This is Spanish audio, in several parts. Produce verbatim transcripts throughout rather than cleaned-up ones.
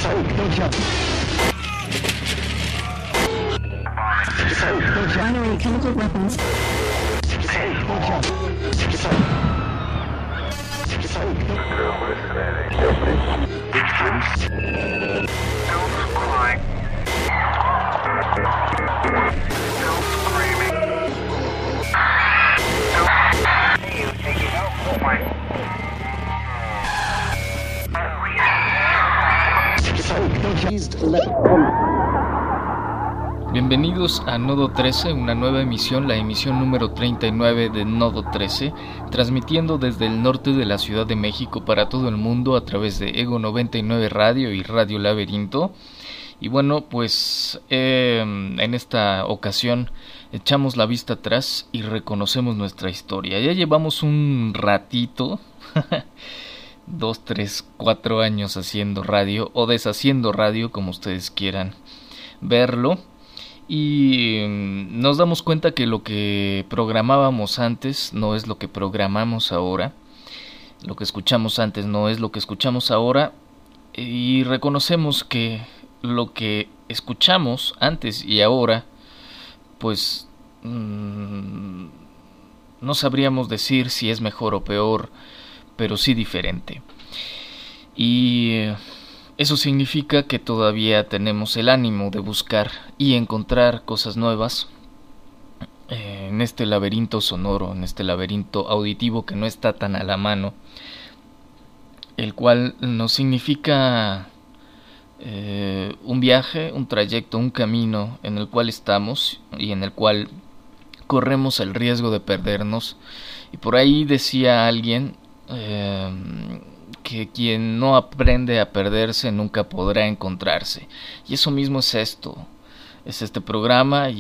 Don't jump. Binary chemical weapons. Hey, don't jump. Bienvenidos a Nodo trece, una nueva emisión, la emisión número treinta y nueve de Nodo trece, transmitiendo desde el norte de la Ciudad de México para todo el mundo a través de Ego noventa y nueve Radio y Radio Laberinto. Y bueno, pues eh, en esta ocasión echamos la vista atrás y reconocemos nuestra historia. Ya llevamos un ratito, dos, tres, cuatro años haciendo radio o deshaciendo radio, como ustedes quieran verlo. Y nos damos cuenta que lo que programábamos antes no es lo que programamos ahora. Lo que escuchamos antes no es lo que escuchamos ahora. Y reconocemos que lo que escuchamos antes y ahora, pues mmm, no sabríamos decir si es mejor o peor, pero sí diferente. Y eso significa que todavía tenemos el ánimo de buscar y encontrar cosas nuevas eh, en este laberinto sonoro, en este laberinto auditivo que no está tan a la mano, el cual nos significa eh, un viaje, un trayecto, un camino en el cual estamos y en el cual corremos el riesgo de perdernos. Y por ahí decía alguien eh, que quien no aprende a perderse nunca podrá encontrarse. Y eso mismo es esto, es este programa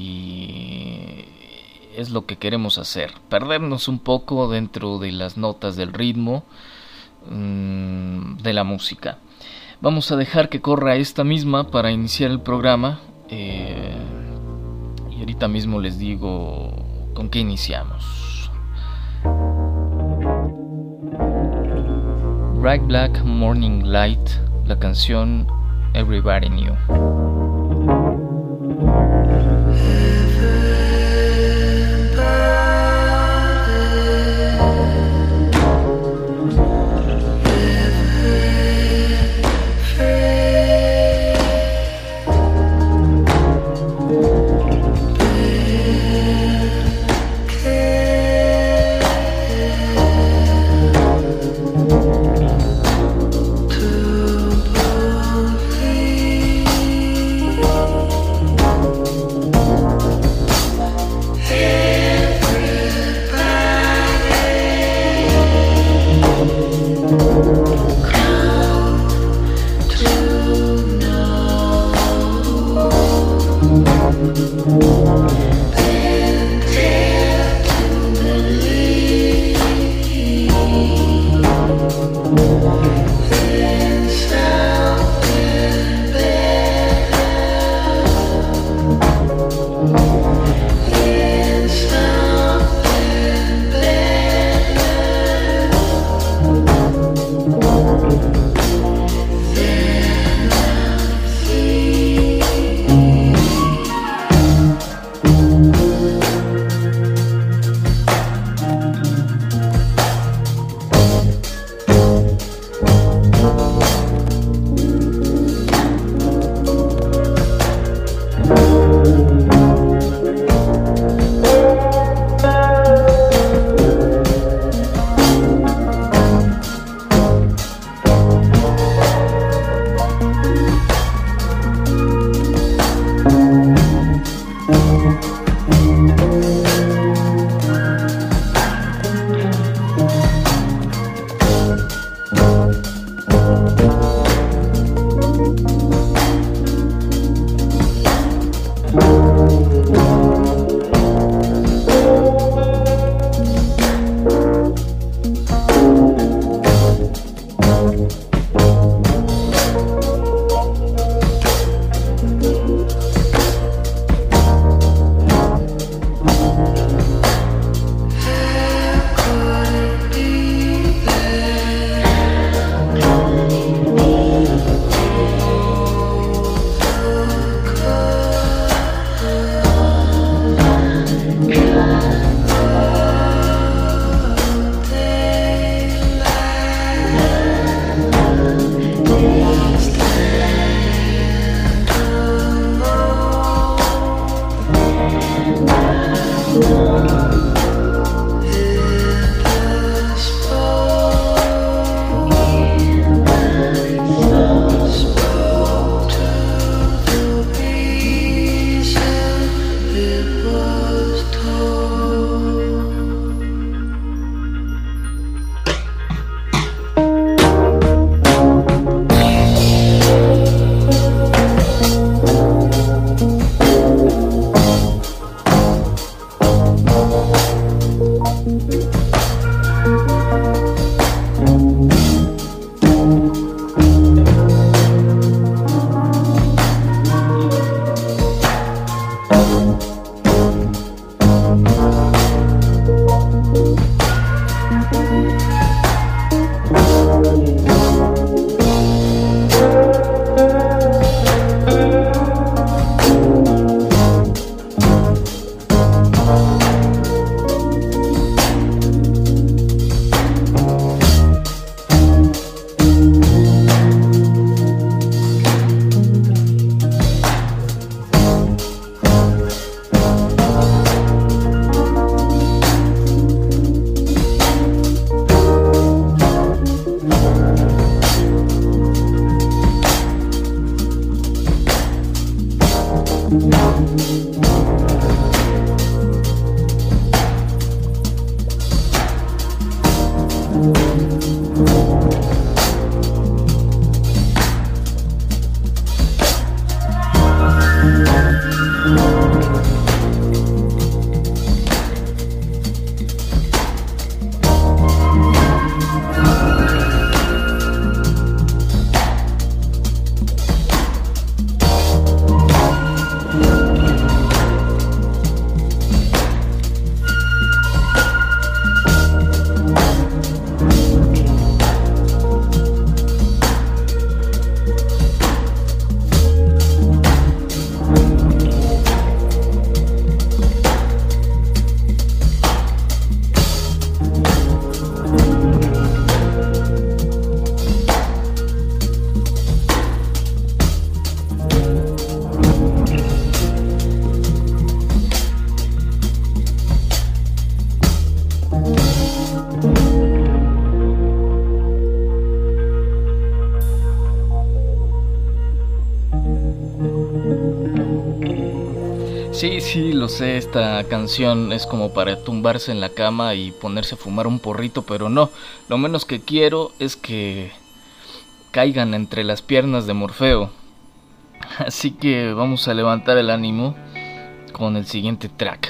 y es lo que queremos hacer, perdernos un poco dentro de las notas del ritmo mmm, de la música. Vamos a dejar que corra esta misma para iniciar el programa eh, y ahorita mismo les digo con qué iniciamos. Bright Black Morning Light, la canción Everybody Knew. Sí, sí, lo sé, esta canción es como para tumbarse en la cama y ponerse a fumar un porrito, pero no, lo menos que quiero es que caigan entre las piernas de Morfeo. Así que vamos a levantar el ánimo con el siguiente track.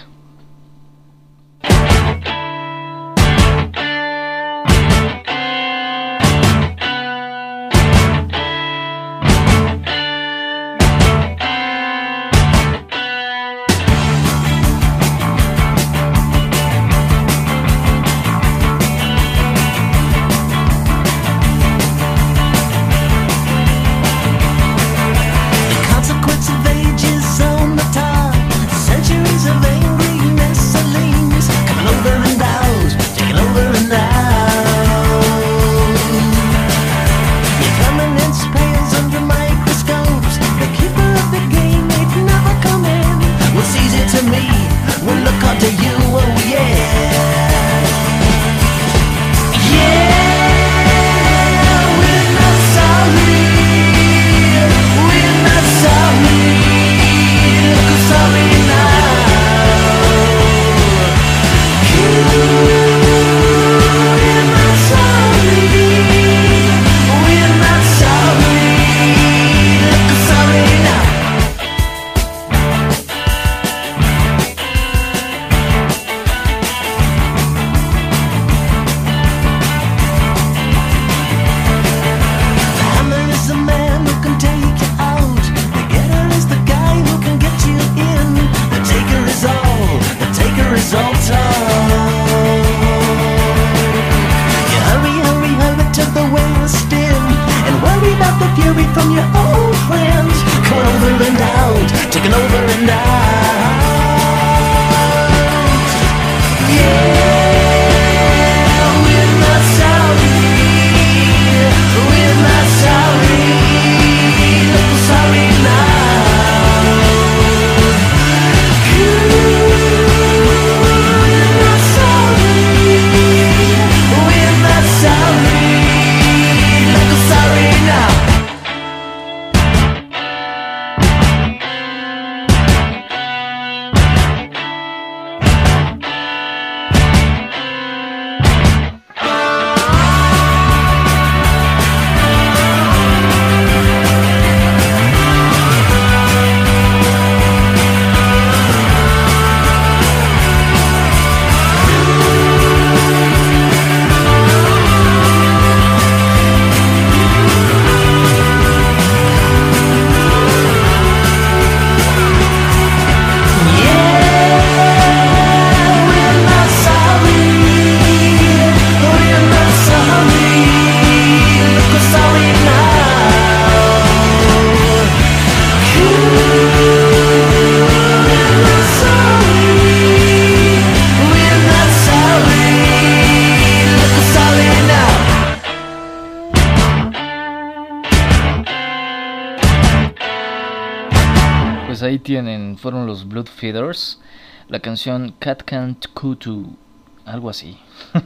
Pues ahí tienen, fueron los Bloodfeeders, la canción Cat Can't Kutu, algo así.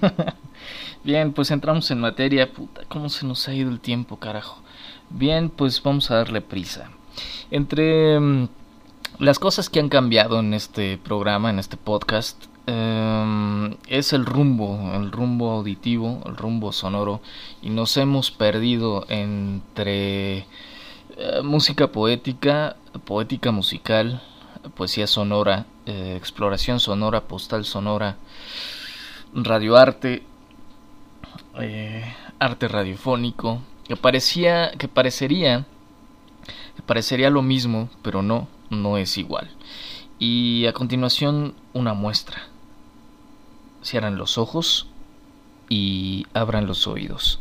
Bien, pues entramos en materia. Puta, cómo se nos ha ido el tiempo, carajo. Bien, pues vamos a darle prisa. Entre um, las cosas que han cambiado en este programa, en este podcast, eh, es el rumbo, el rumbo auditivo, el rumbo sonoro, y nos hemos perdido entre eh, música poética, poética musical, poesía sonora, eh, exploración sonora, postal sonora, radioarte, eh, arte radiofónico, que parecía, que parecería, que parecería lo mismo, pero no, no es igual. Y a continuación una muestra. Cierran los ojos y abran los oídos.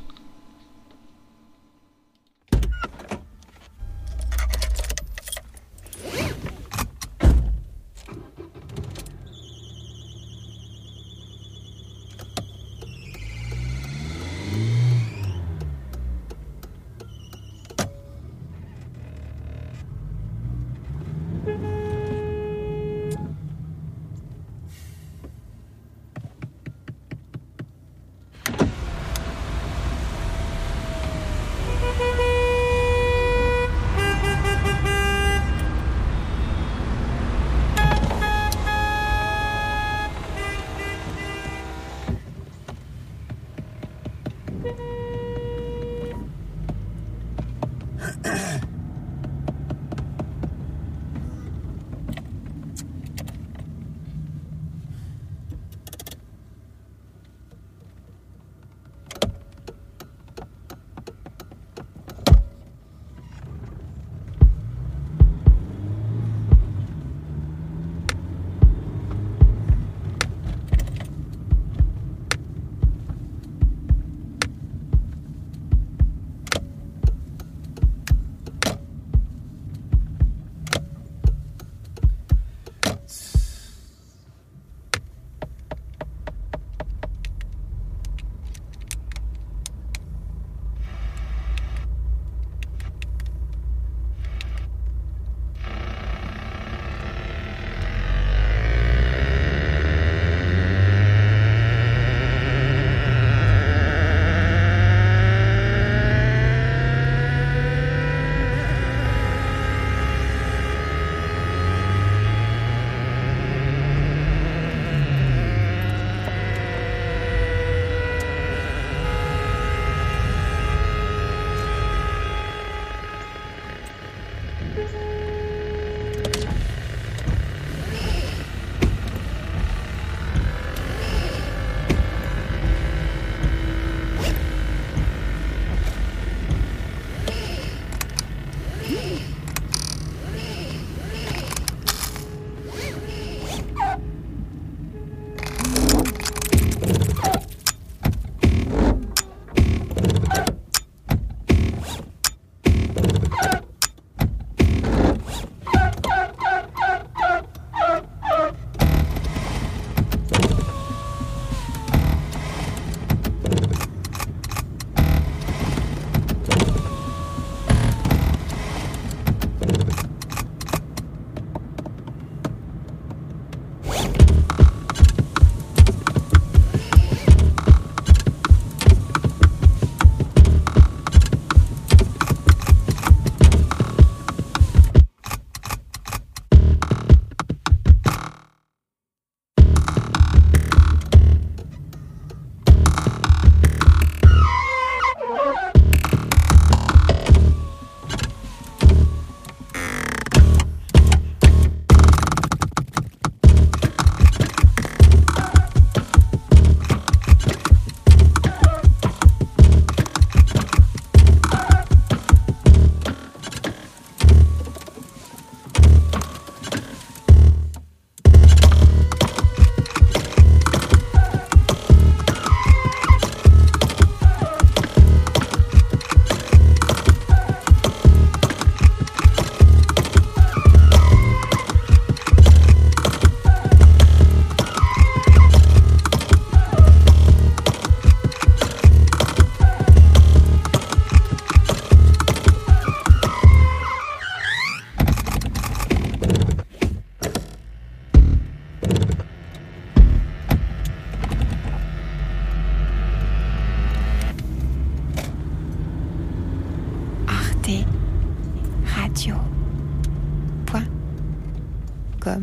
comme.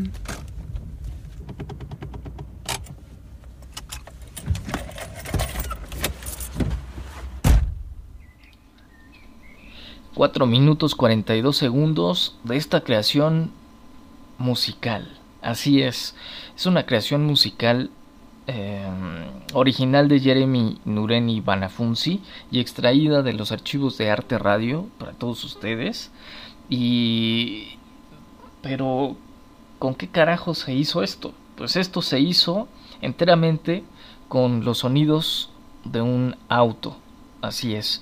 Cuatro minutos cuarenta y dos segundos de esta creación musical. Así es, es una creación musical eh, original de Jeremy Nureni Banafunzi y extraída de los archivos de Arte Radio para todos ustedes. Y... pero ¿con qué carajo se hizo esto? Pues esto se hizo enteramente con los sonidos de un auto. Así es.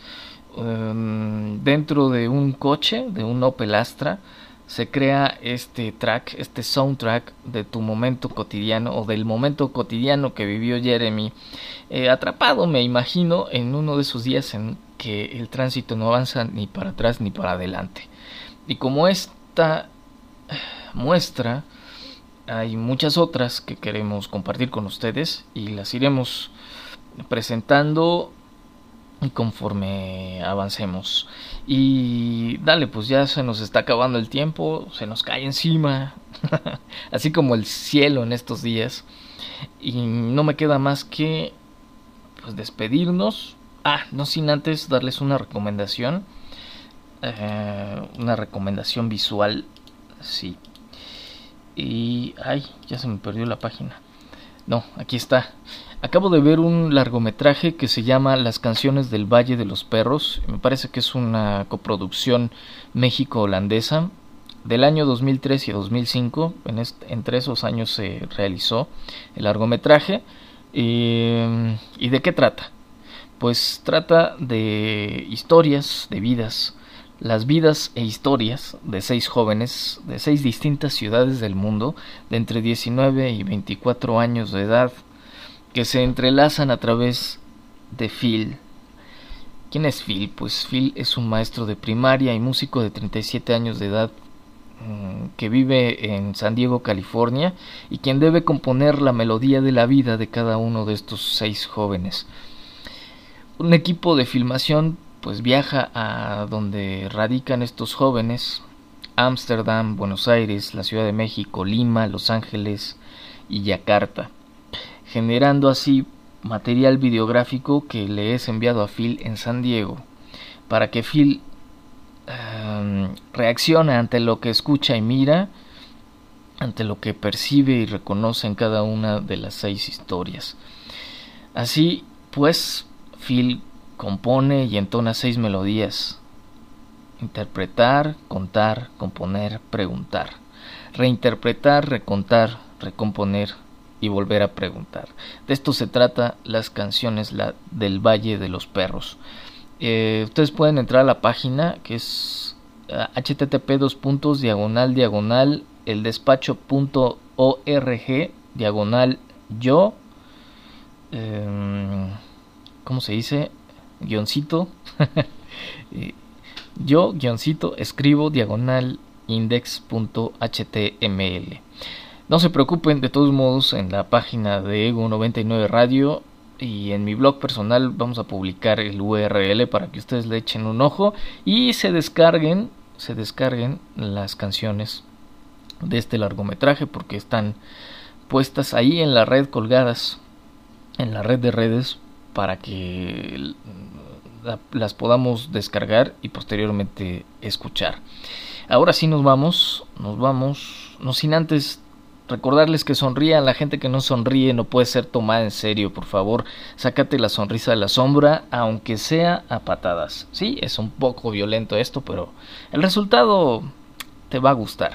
Um, dentro de un coche, de un Opel Astra, se crea este track, este soundtrack de tu momento cotidiano o del momento cotidiano que vivió Jeremy, eh, atrapado, me imagino, en uno de esos días en que el tránsito no avanza ni para atrás ni para adelante. Y como esta muestra, hay muchas otras que queremos compartir con ustedes y las iremos presentando conforme avancemos. Y dale, pues ya se nos está acabando el tiempo, se nos cae encima así como el cielo en estos días, y no me queda más que pues despedirnos. Ah, no sin antes darles una recomendación, eh, una recomendación visual, sí. Y ay, ya se me perdió la página. No, aquí está. Acabo de ver un largometraje que se llama Las canciones del Valle de los Perros. Me parece que es una coproducción México-holandesa del año dos mil tres y dos mil cinco. En este, entre esos años se realizó el largometraje. Eh, ¿Y de qué trata? Pues trata de historias, de vidas. Las vidas e historias de seis jóvenes de seis distintas ciudades del mundo, de entre diecinueve y veinticuatro años de edad, que se entrelazan a través de Phil. ¿Quién es Phil? Pues Phil es un maestro de primaria y músico de treinta y siete años de edad, mmm, que vive en San Diego, California, y quien debe componer la melodía de la vida de cada uno de estos seis jóvenes. Un equipo de filmación pues viaja a donde radican estos jóvenes: Ámsterdam, Buenos Aires, la Ciudad de México, Lima, Los Ángeles y Yakarta, generando así material videográfico que le es enviado a Phil en San Diego, para que Phil um, reaccione ante lo que escucha y mira, ante lo que percibe y reconoce en cada una de las seis historias. Así pues, Phil compone y entona seis melodías: interpretar, contar, componer, preguntar, reinterpretar, recontar, recomponer y volver a preguntar. De esto se trata Las canciones la, del Valle de los Perros. Eh, ustedes pueden entrar a la página, que es uh, http dos puntos diagonal diagonal eldespacho.org diagonal yo eh, ¿cómo se dice? guioncito yo guioncito escribo diagonal index.html. No se preocupen, de todos modos en la página de Ego noventa y nueve Radio y en mi blog personal vamos a publicar el U R L para que ustedes le echen un ojo y se descarguen se descarguen las canciones de este largometraje, porque están puestas ahí en la red, colgadas en la red de redes, para que las podamos descargar y posteriormente escuchar. Ahora sí nos vamos, nos vamos, no sin antes recordarles que sonrían. La gente que no sonríe no puede ser tomada en serio. Por favor, sácate la sonrisa de la sombra, aunque sea a patadas. Sí, es un poco violento esto, pero el resultado te va a gustar.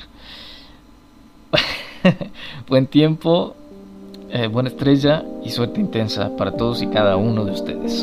Buen tiempo, eh, buena estrella y suerte intensa para todos y cada uno de ustedes.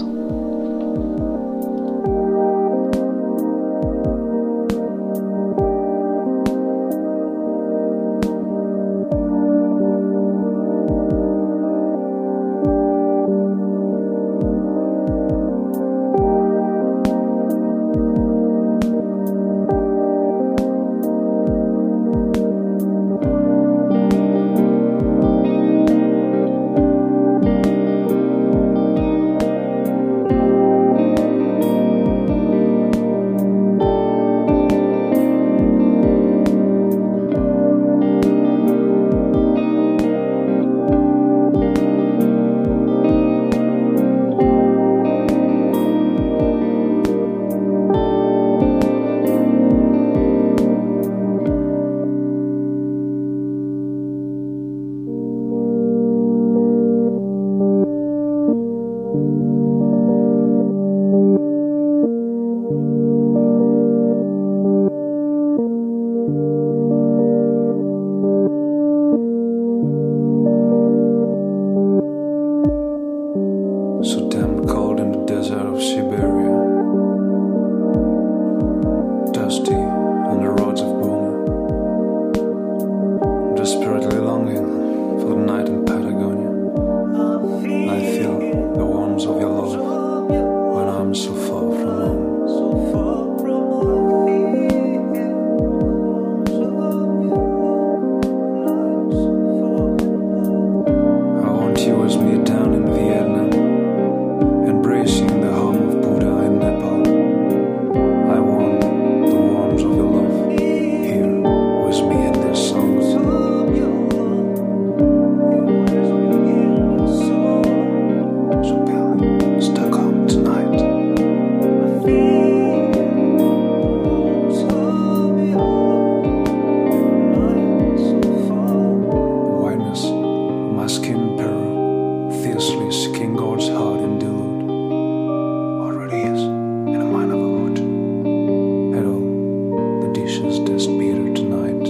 Alicia's desk beater tonight.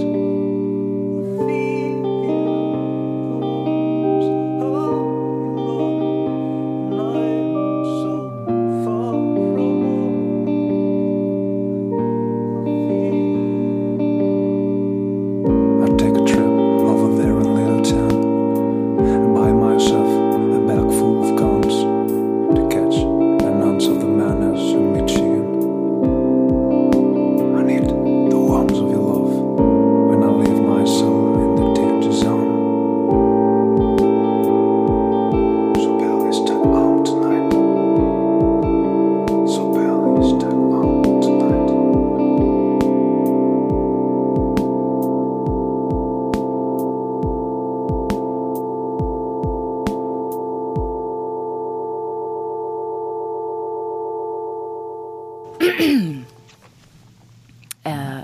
uh,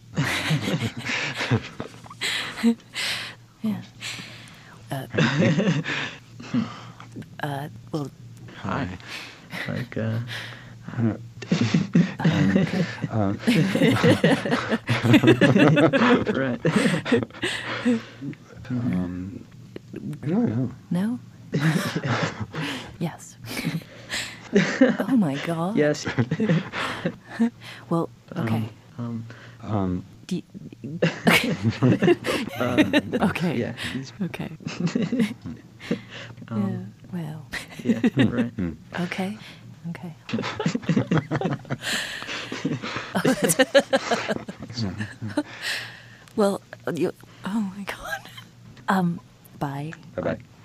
yeah. Uh, uh, well. Hi. Like, uh. um, um, right. um, no, no. No? Yes. Oh my God. Yes. Well, okay. Um. Um. Do you, um, okay. Yeah. he's- Okay. Um, Yeah. Well. Yeah. Right. Okay. Okay. Well, you. Oh my God. Um. Bye. Bye bye.